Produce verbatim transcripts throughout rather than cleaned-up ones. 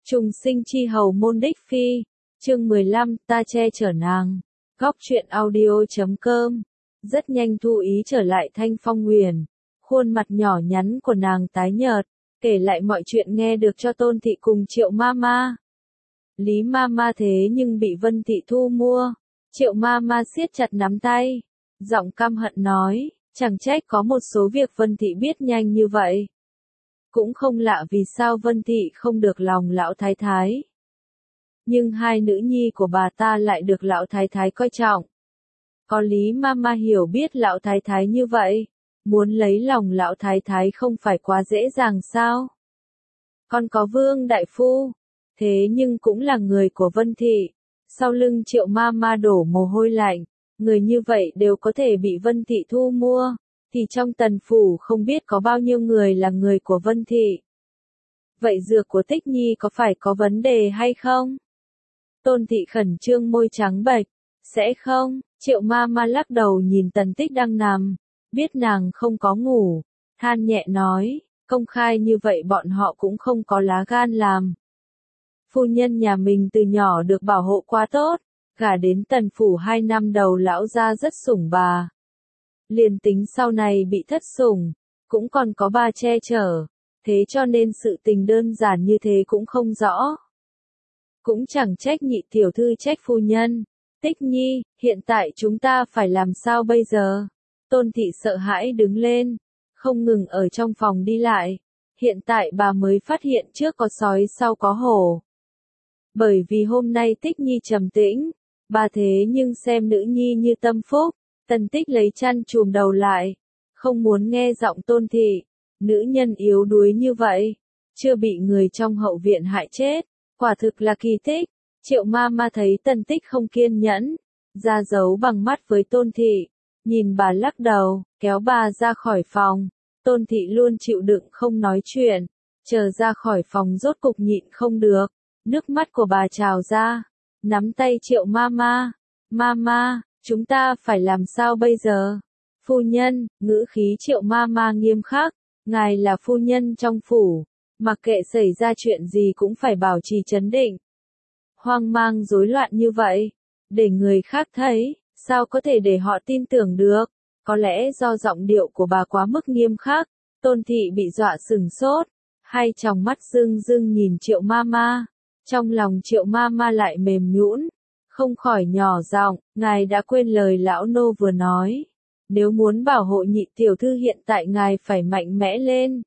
Trùng sinh chi hầu môn đích phi, chương mười lăm, ta che chở nàng. Góc truyện audio.com. Rất nhanh Thu Ý trở lại Thanh Phong Huyền, khuôn mặt nhỏ nhắn của nàng tái nhợt, kể lại mọi chuyện nghe được cho Tôn Thị cùng Triệu Mama. Lý Mama thế nhưng bị Vân Thị thu mua. Triệu Mama siết chặt nắm tay, giọng căm hận nói, chẳng trách có một số việc Vân Thị biết nhanh như vậy. Cũng không lạ vì sao Vân Thị không được lòng lão thái thái. Nhưng hai nữ nhi của bà ta lại được lão thái thái coi trọng. Có Lý Mama hiểu biết lão thái thái như vậy, muốn lấy lòng lão thái thái không phải quá dễ dàng sao? Còn có Vương đại phu, thế nhưng cũng là người của Vân Thị. Sau lưng Triệu Mama đổ mồ hôi lạnh, người như vậy đều có thể bị Vân Thị thu mua, thì trong Tần phủ không biết có bao nhiêu người là người của Vân Thị. Vậy dược của Tích Nhi có phải có vấn đề hay không? Tôn Thị khẩn trương môi trắng bệch, sẽ không? Triệu Mama lắc đầu nhìn Tần Tích đang nằm, biết nàng không có ngủ, than nhẹ nói, công khai như vậy bọn họ cũng không có lá gan làm. Phu nhân nhà mình từ nhỏ được bảo hộ quá tốt, gả đến Tần phủ hai năm đầu lão gia rất sủng bà. Liền tính sau này bị thất sủng, cũng còn có bà che chở, thế cho nên sự tình đơn giản như thế cũng không rõ. Cũng chẳng trách nhị tiểu thư trách phu nhân. Tích Nhi, hiện tại chúng ta phải làm sao bây giờ? Tôn Thị sợ hãi đứng lên, không ngừng ở trong phòng đi lại. Hiện tại bà mới phát hiện trước có sói sau có hổ. Bởi vì hôm nay Tích Nhi trầm tĩnh, bà thế nhưng xem nữ nhi như tâm phúc. Tần Tích lấy chăn chùm đầu lại, không muốn nghe giọng Tôn Thị. Nữ nhân yếu đuối như vậy, chưa bị người trong hậu viện hại chết, quả thực là kỳ tích. Triệu Mama thấy Tần Tích không kiên nhẫn, ra dấu bằng mắt với Tôn Thị, nhìn bà lắc đầu, kéo bà ra khỏi phòng. Tôn Thị luôn chịu đựng không nói chuyện, chờ ra khỏi phòng rốt cục nhịn không được, nước mắt của bà trào ra, nắm tay Triệu Mama, Mama, chúng ta phải làm sao bây giờ? Phu nhân, ngữ khí Triệu Mama nghiêm khắc, ngài là phu nhân trong phủ, mặc kệ xảy ra chuyện gì cũng phải bảo trì trấn định. Hoang mang rối loạn như vậy, để người khác thấy, sao có thể để họ tin tưởng được? Có lẽ do giọng điệu của bà quá mức nghiêm khắc, Tôn Thị bị dọa sừng sốt, hai tròng mắt rưng rưng nhìn Triệu Mama, trong lòng Triệu Mama lại mềm nhũn, không khỏi nhỏ giọng, ngài đã quên lời lão nô vừa nói, nếu muốn bảo hộ nhị tiểu thư hiện tại ngài phải mạnh mẽ lên.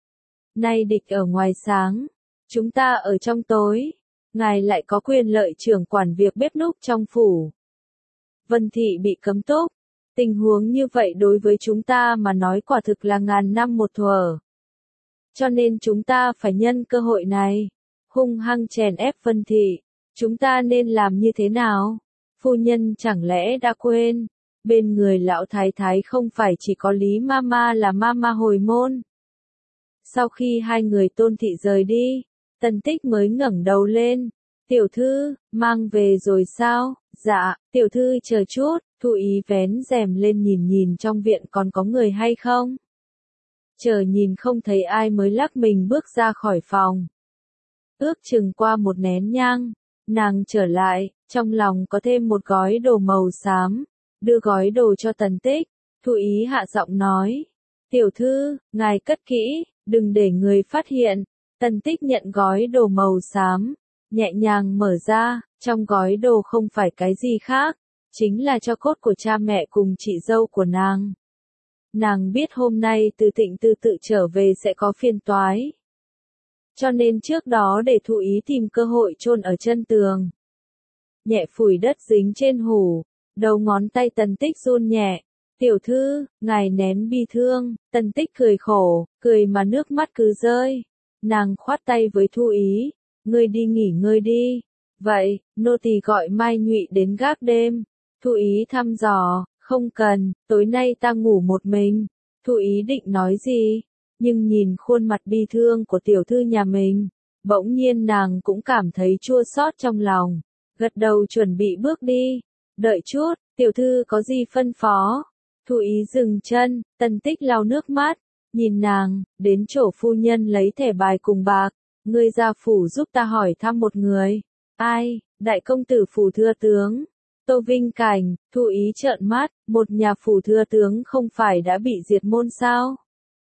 Nay địch ở ngoài sáng, chúng ta ở trong tối. Ngài lại có quyền lợi trưởng quản việc bếp núc trong phủ. Vân Thị bị cấm túc. Tình huống như vậy đối với chúng ta mà nói quả thực là ngàn năm một thuở. Cho nên chúng ta phải nhân cơ hội này, hung hăng chèn ép Vân Thị. Chúng ta nên làm như thế nào? Phu nhân chẳng lẽ đã quên, bên người lão thái thái không phải chỉ có Lý Mama là Mama hồi môn. Sau khi hai người Tôn Thị rời đi, Tần Tích mới ngẩng đầu lên, tiểu thư, mang về rồi sao? Dạ, tiểu thư chờ chút. Thu Ý vén rèm lên nhìn nhìn trong viện còn có người hay không? Chờ nhìn không thấy ai mới lắc mình bước ra khỏi phòng. Ước chừng qua một nén nhang, nàng trở lại, trong lòng có thêm một gói đồ màu xám, đưa gói đồ cho Tần Tích. Thu Ý hạ giọng nói, tiểu thư, ngài cất kỹ, đừng để người phát hiện. Tần Tích nhận gói đồ màu xám, nhẹ nhàng mở ra, trong gói đồ không phải cái gì khác, chính là tro cốt của cha mẹ cùng chị dâu của nàng. Nàng biết hôm nay Từ Tịnh Tư tự trở về sẽ có phiền toái. Cho nên trước đó để Thu Ý tìm cơ hội chôn ở chân tường. Nhẹ phủi đất dính trên hủ, đầu ngón tay Tần Tích run nhẹ. Tiểu thư, ngài nén bi thương. Tần Tích cười khổ, cười mà nước mắt cứ rơi. Nàng khoát tay với Thu Ý, ngươi đi nghỉ ngơi đi. Vậy, nô tỳ gọi Mai Nhụy đến gác đêm. Thu Ý thăm dò, không cần, tối nay ta ngủ một mình. Thu Ý định nói gì, nhưng nhìn khuôn mặt bi thương của tiểu thư nhà mình, bỗng nhiên nàng cũng cảm thấy chua xót trong lòng, gật đầu chuẩn bị bước đi. Đợi chút, tiểu thư có gì phân phó? Thu Ý dừng chân, Tần Tích lau nước mắt, nhìn nàng, đến chỗ phu nhân lấy thẻ bài cùng bạc, ngươi ra phủ giúp ta hỏi thăm một người. Ai? Đại công tử phủ thừa tướng. Tô Vinh Cảnh, Thu Ý trợn mắt, một nhà phủ thừa tướng không phải đã bị diệt môn sao?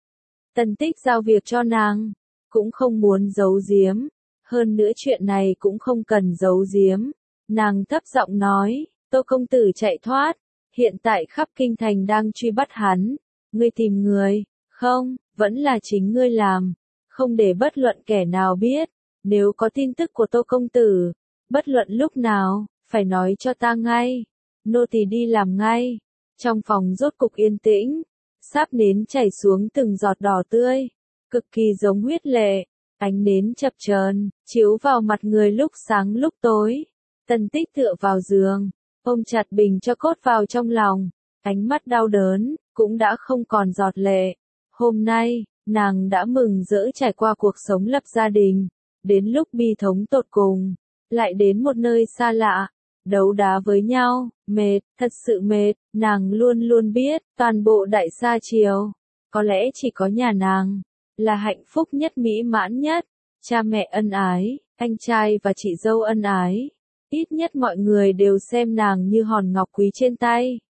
Tần Tích giao việc cho nàng, cũng không muốn giấu giếm, hơn nữa chuyện này cũng không cần giấu giếm. Nàng thấp giọng nói, Tô công tử chạy thoát, hiện tại khắp kinh thành đang truy bắt hắn, ngươi tìm người, không, vẫn là chính ngươi làm, không để bất luận kẻ nào biết, nếu có tin tức của Tô công tử, bất luận lúc nào, phải nói cho ta ngay, nô tỳ đi làm ngay. Trong phòng rốt cục yên tĩnh, sáp nến chảy xuống từng giọt đỏ tươi, cực kỳ giống huyết lệ, ánh nến chập chờn, chiếu vào mặt người lúc sáng lúc tối. Tần Tích tựa vào giường, ôm chặt bình cho cốt vào trong lòng, ánh mắt đau đớn, cũng đã không còn giọt lệ. Hôm nay, nàng đã mừng rỡ trải qua cuộc sống lập gia đình, đến lúc bi thống tột cùng, lại đến một nơi xa lạ, đấu đá với nhau, mệt, thật sự mệt, nàng luôn luôn biết, toàn bộ đại sa triều, có lẽ chỉ có nhà nàng, là hạnh phúc nhất mỹ mãn nhất, cha mẹ ân ái, anh trai và chị dâu ân ái, ít nhất mọi người đều xem nàng như hòn ngọc quý trên tay.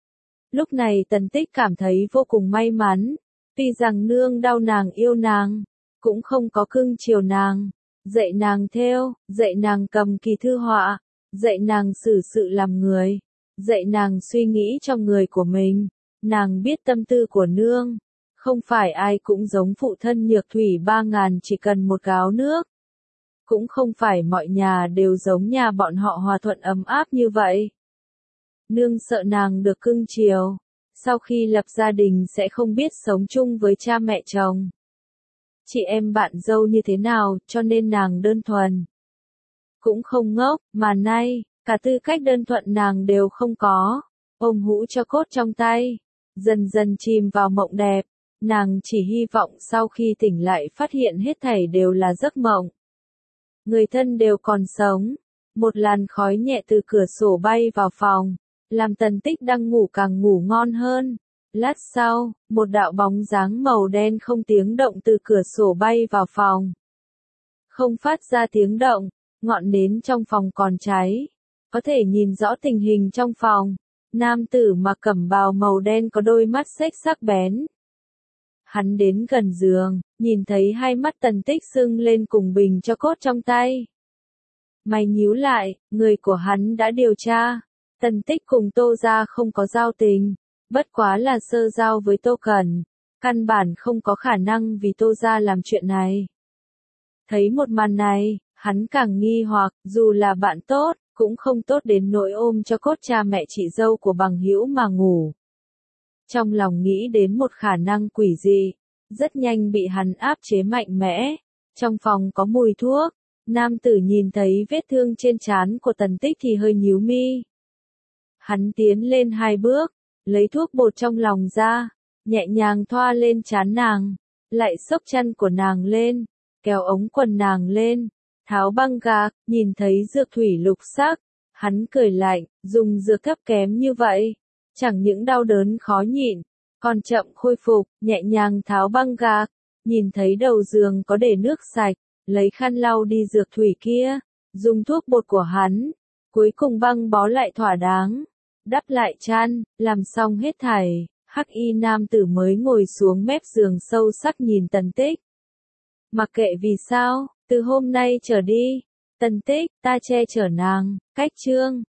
Lúc này Tần Tích cảm thấy vô cùng may mắn, tuy rằng nương đau nàng yêu nàng, cũng không có cưng chiều nàng, dạy nàng thêu, dạy nàng cầm kỳ thư họa, dạy nàng xử sự làm người, dạy nàng suy nghĩ cho người của mình. Nàng biết tâm tư của nương, không phải ai cũng giống phụ thân nhược thủy ba ngàn chỉ cần một gáo nước. Cũng không phải mọi nhà đều giống nhà bọn họ hòa thuận ấm áp như vậy. Nương sợ nàng được cưng chiều, sau khi lập gia đình sẽ không biết sống chung với cha mẹ chồng. Chị em bạn dâu như thế nào, cho nên nàng đơn thuần. Cũng không ngốc, mà nay, cả tư cách đơn thuận nàng đều không có, ôm hũ cho cốt trong tay, dần dần chìm vào mộng đẹp, nàng chỉ hy vọng sau khi tỉnh lại phát hiện hết thảy đều là giấc mộng. Người thân đều còn sống, một làn khói nhẹ từ cửa sổ bay vào phòng, làm Tần Tích đang ngủ càng ngủ ngon hơn. Lát sau, một đạo bóng dáng màu đen không tiếng động từ cửa sổ bay vào phòng. Không phát ra tiếng động, ngọn nến trong phòng còn cháy, có thể nhìn rõ tình hình trong phòng. Nam tử mặc cẩm bào màu đen có đôi mắt xếch sắc bén. Hắn đến gần giường, nhìn thấy hai mắt Tần Tích sưng lên cùng bình cho cốt trong tay. Mày nhíu lại, người của hắn đã điều tra. Tần Tích cùng Tô gia không có giao tình, bất quá là sơ giao với Tô Cẩn, căn bản không có khả năng vì Tô gia làm chuyện này. Thấy một màn này, hắn càng nghi hoặc, dù là bạn tốt, cũng không tốt đến nỗi ôm cho cốt cha mẹ chị dâu của bằng hữu mà ngủ. Trong lòng nghĩ đến một khả năng quỷ dị, rất nhanh bị hắn áp chế mạnh mẽ. Trong phòng có mùi thuốc, nam tử nhìn thấy vết thương trên trán của Tần Tích thì hơi nhíu mi. Hắn tiến lên hai bước, lấy thuốc bột trong lòng ra, nhẹ nhàng thoa lên trán nàng, lại xốc chân của nàng lên, kéo ống quần nàng lên, tháo băng gạc, nhìn thấy dược thủy lục sắc, hắn cười lạnh, dùng dược thấp kém như vậy, chẳng những đau đớn khó nhịn, còn chậm khôi phục, nhẹ nhàng tháo băng gạc, nhìn thấy đầu giường có để nước sạch, lấy khăn lau đi dược thủy kia, dùng thuốc bột của hắn, cuối cùng băng bó lại thỏa đáng, đắp lại chăn, làm xong hết thảy, hắc y nam tử mới ngồi xuống mép giường sâu sắc nhìn Tần Tích. Mặc kệ vì sao, từ hôm nay trở đi, Tần Tích, ta che chở nàng, cách chương.